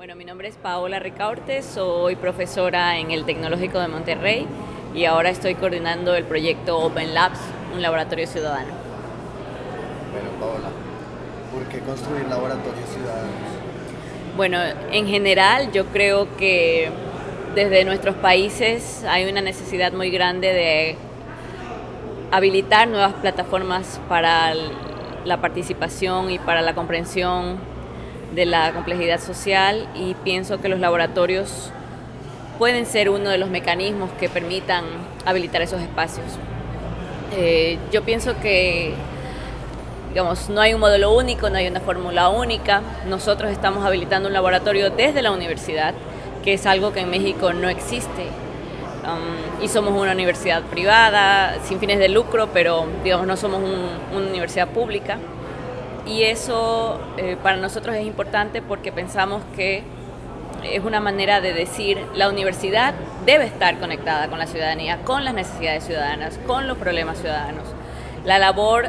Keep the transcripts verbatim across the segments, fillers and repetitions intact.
Bueno, mi nombre es Paola Ricaurte, soy profesora en el Tecnológico de Monterrey y ahora estoy coordinando el proyecto Open Labs, un laboratorio ciudadano. Bueno, Paola, ¿por qué construir laboratorios ciudadanos? Bueno, en general yo creo que desde nuestros países hay una necesidad muy grande de habilitar nuevas plataformas para la participación y para la comprensión de la complejidad social, y pienso que los laboratorios pueden ser uno de los mecanismos que permitan habilitar esos espacios. Eh, yo pienso que, digamos, no hay un modelo único, no hay una fórmula única. Nosotros estamos habilitando un laboratorio desde la universidad, que es algo que en México no existe. Um, y somos una universidad privada, sin fines de lucro, pero digamos no somos un, una universidad pública. Y eso eh, para nosotros es importante porque pensamos que es una manera de decir la universidad debe estar conectada con la ciudadanía, con las necesidades ciudadanas, con los problemas ciudadanos. La labor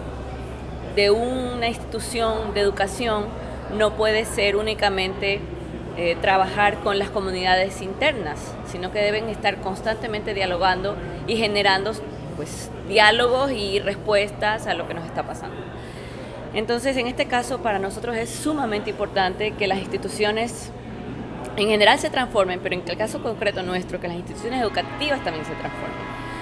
de una institución de educación no puede ser únicamente eh, trabajar con las comunidades internas, sino que deben estar constantemente dialogando y generando pues, diálogos y respuestas a lo que nos está pasando. Entonces, en este caso, para nosotros es sumamente importante que las instituciones en general se transformen, pero en el caso concreto nuestro, que las instituciones educativas también se transformen,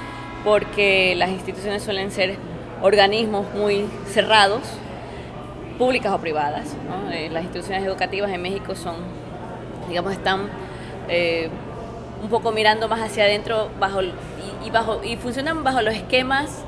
porque las instituciones suelen ser organismos muy cerrados, públicas o privadas, ¿no? Eh, las instituciones educativas en México son, digamos, están eh, un poco mirando más hacia adentro bajo, y, y, bajo, y funcionan bajo los esquemas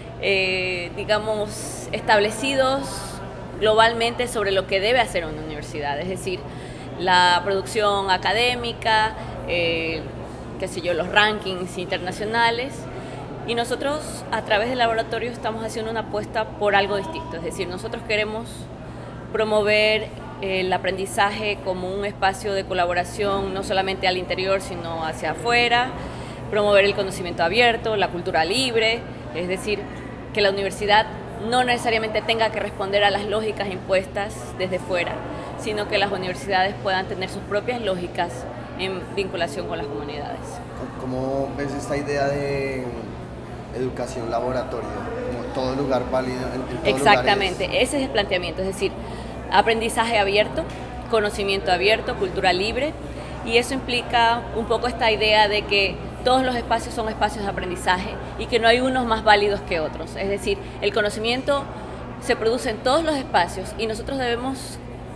Eh, digamos, establecidos globalmente sobre lo que debe hacer una universidad, es decir, la producción académica, eh, qué sé yo, los rankings internacionales, y nosotros a través del laboratorio estamos haciendo una apuesta por algo distinto, es decir, nosotros queremos promover el aprendizaje como un espacio de colaboración no solamente al interior sino hacia afuera, promover el conocimiento abierto, la cultura libre, es decir, que la universidad no necesariamente tenga que responder a las lógicas impuestas desde fuera, sino que las universidades puedan tener sus propias lógicas en vinculación con las comunidades. ¿Cómo ves esta idea de educación laboratorio? Como todo lugar válido, en, en todo Exactamente, lugar es... ese es el planteamiento, es decir, aprendizaje abierto, conocimiento abierto, cultura libre, y eso implica un poco esta idea de que todos los espacios son espacios de aprendizaje y que no hay unos más válidos que otros. Es decir, el conocimiento se produce en todos los espacios y nosotros debemos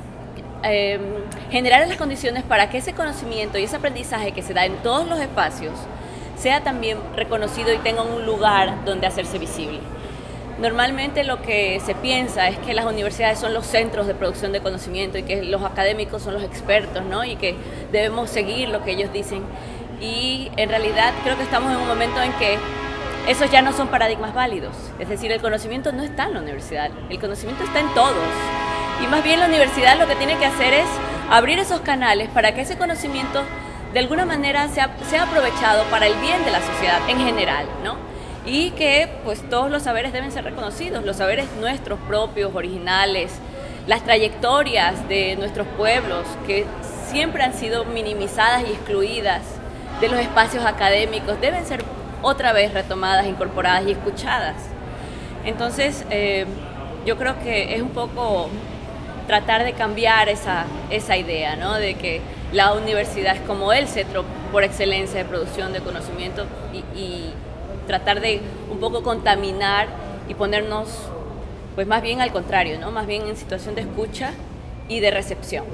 eh, generar las condiciones para que ese conocimiento y ese aprendizaje que se da en todos los espacios sea también reconocido y tenga un lugar donde hacerse visible. Normalmente lo que se piensa es que las universidades son los centros de producción de conocimiento y que los académicos son los expertos, ¿no? Y que debemos seguir lo que ellos dicen. Y en realidad creo que estamos en un momento en que esos ya no son paradigmas válidos. Es decir, el conocimiento no está en la universidad, el conocimiento está en todos. Y más bien la universidad lo que tiene que hacer es abrir esos canales para que ese conocimiento de alguna manera sea, sea aprovechado para el bien de la sociedad en general, ¿no? Y que pues todos los saberes deben ser reconocidos, los saberes nuestros propios, originales, las trayectorias de nuestros pueblos que siempre han sido minimizadas y excluidas de los espacios académicos, deben ser otra vez retomadas, incorporadas y escuchadas. Entonces, eh, yo creo que es un poco tratar de cambiar esa, esa idea, ¿no? De que la universidad es como el centro por excelencia de producción de conocimiento y, y tratar de un poco contaminar y ponernos, pues más bien al contrario, ¿no? Más bien en situación de escucha y de recepción.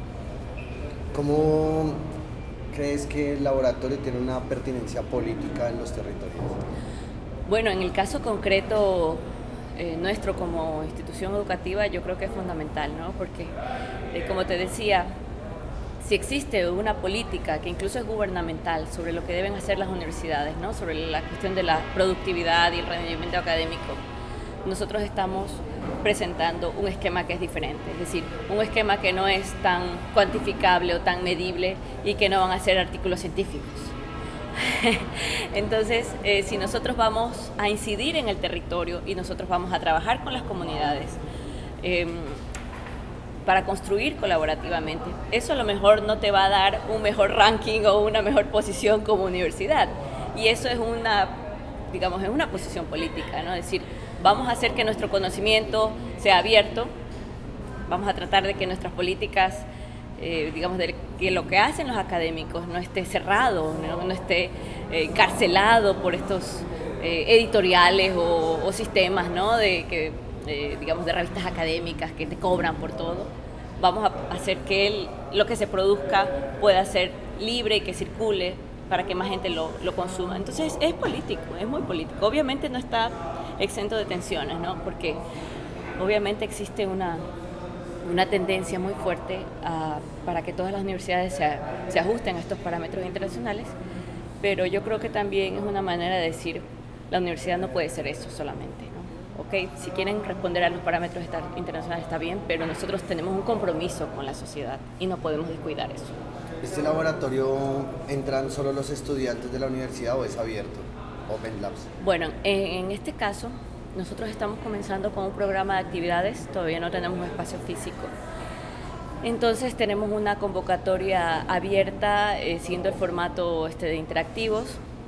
¿Cómo crees que el laboratorio tiene una pertinencia política en los territorios? Bueno, en el caso concreto eh, nuestro como institución educativa, yo creo que es fundamental, ¿no? Porque, eh, como te decía, si existe una política que incluso es gubernamental sobre lo que deben hacer las universidades, ¿no? Sobre la cuestión de la productividad y el rendimiento académico, nosotros estamos presentando un esquema que es diferente, es decir, un esquema que no es tan cuantificable o tan medible y que no van a ser artículos científicos. Entonces, eh, si nosotros vamos a incidir en el territorio y nosotros vamos a trabajar con las comunidades, eh, para construir colaborativamente. Eso a lo mejor no te va a dar un mejor ranking o una mejor posición como universidad. Y eso es una, digamos, es una posición política, ¿no? Es decir, vamos a hacer que nuestro conocimiento sea abierto, vamos a tratar de que nuestras políticas, eh, digamos, de que lo que hacen los académicos no esté cerrado, no, no esté eh, encarcelado por estos eh, editoriales o, o sistemas, ¿no? De que, eh, digamos, de revistas académicas que te cobran por todo. Vamos a hacer que el, lo que se produzca pueda ser libre y que circule para que más gente lo, lo consuma. Entonces es político, es muy político. Obviamente no está exento de tensiones, ¿no? Porque obviamente existe una, una tendencia muy fuerte a, para que todas las universidades se, se ajusten a estos parámetros internacionales, pero yo creo que también es una manera de decir, la universidad no puede ser eso solamente, ¿no? Okay, si quieren responder a los parámetros internacionales está bien, pero nosotros tenemos un compromiso con la sociedad y no podemos descuidar eso. ¿Este laboratorio entran solo los estudiantes de la universidad o es abierto? Open Labs. Bueno, en, en este caso, nosotros estamos comenzando con un programa de actividades, todavía no tenemos un espacio físico. Entonces tenemos una convocatoria abierta, eh, siguiendo el formato este de interactivos,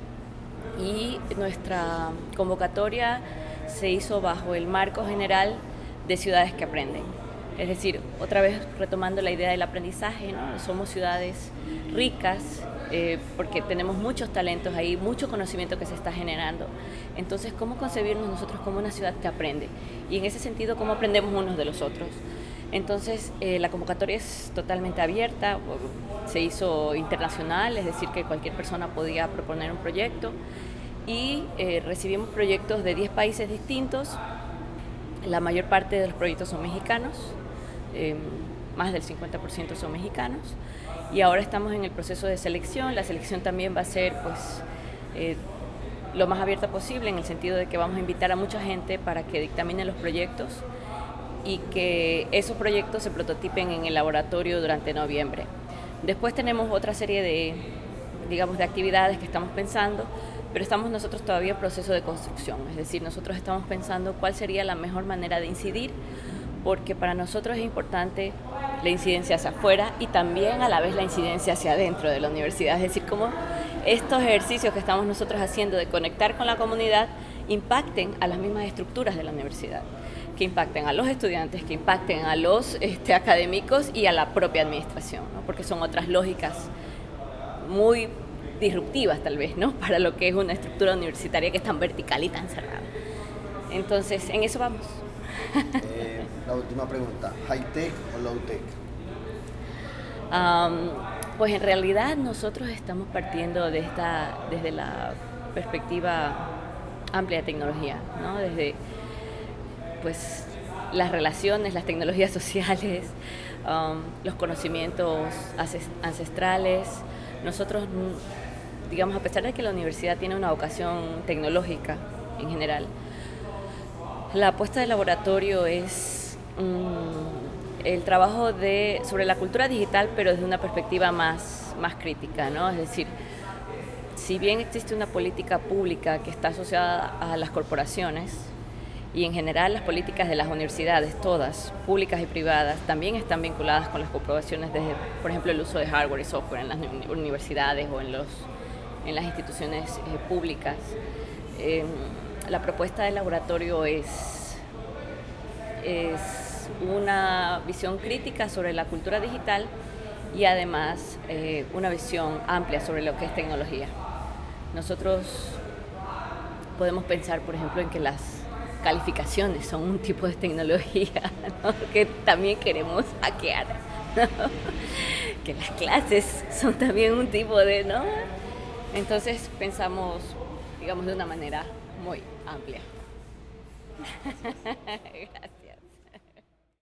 y nuestra convocatoria se hizo bajo el marco general de ciudades que aprenden. Es decir, otra vez retomando la idea del aprendizaje, ¿no? Somos ciudades ricas eh, porque tenemos muchos talentos ahí, mucho conocimiento que se está generando. Entonces, ¿cómo concebirnos nosotros como una ciudad que aprende? Y en ese sentido, ¿cómo aprendemos unos de los otros? Entonces, eh, la convocatoria es totalmente abierta, se hizo internacional, es decir, que cualquier persona podía proponer un proyecto, y eh, recibimos proyectos de diez países distintos. La mayor parte de los proyectos son mexicanos, eh, más del cincuenta por ciento son mexicanos, y ahora estamos en el proceso de selección. La selección también va a ser pues, eh, lo más abierta posible, en el sentido de que vamos a invitar a mucha gente para que dictaminen los proyectos y que esos proyectos se prototipen en el laboratorio durante noviembre. Después tenemos otra serie de, digamos, de actividades que estamos pensando, pero estamos nosotros todavía en proceso de construcción, es decir, nosotros estamos pensando cuál sería la mejor manera de incidir, porque para nosotros es importante la incidencia hacia afuera y también a la vez la incidencia hacia adentro de la universidad, es decir, cómo estos ejercicios que estamos nosotros haciendo de conectar con la comunidad impacten a las mismas estructuras de la universidad, que impacten a los estudiantes, que impacten a los este, académicos y a la propia administración, ¿no? Porque son otras lógicas muy disruptivas tal vez, ¿no? Para lo que es una estructura universitaria que es tan vertical y tan cerrada. Entonces, en eso vamos. Eh, la última pregunta, ¿high-tech o low-tech? Um, pues en realidad nosotros estamos partiendo de esta, desde la perspectiva amplia de tecnología, ¿no? Desde pues, las relaciones, las tecnologías sociales, um, los conocimientos ancestrales. Nosotros, digamos, a pesar de que la universidad tiene una vocación tecnológica en general, la apuesta del laboratorio es um, el trabajo de, sobre la cultura digital, pero desde una perspectiva más, más crítica, ¿no? Es decir, si bien existe una política pública que está asociada a las corporaciones, y en general las políticas de las universidades, todas, públicas y privadas, también están vinculadas con las comprobaciones de, por ejemplo, el uso de hardware y software en las universidades o en, los, en las instituciones eh, públicas. Eh, la propuesta del laboratorio es, es una visión crítica sobre la cultura digital y además eh, una visión amplia sobre lo que es tecnología. Nosotros podemos pensar, por ejemplo, en que las calificaciones son un tipo de tecnología, ¿no? Que también queremos hackear, ¿no? Que las clases son también un tipo de, ¿no? Entonces pensamos, digamos, de una manera muy amplia. Gracias.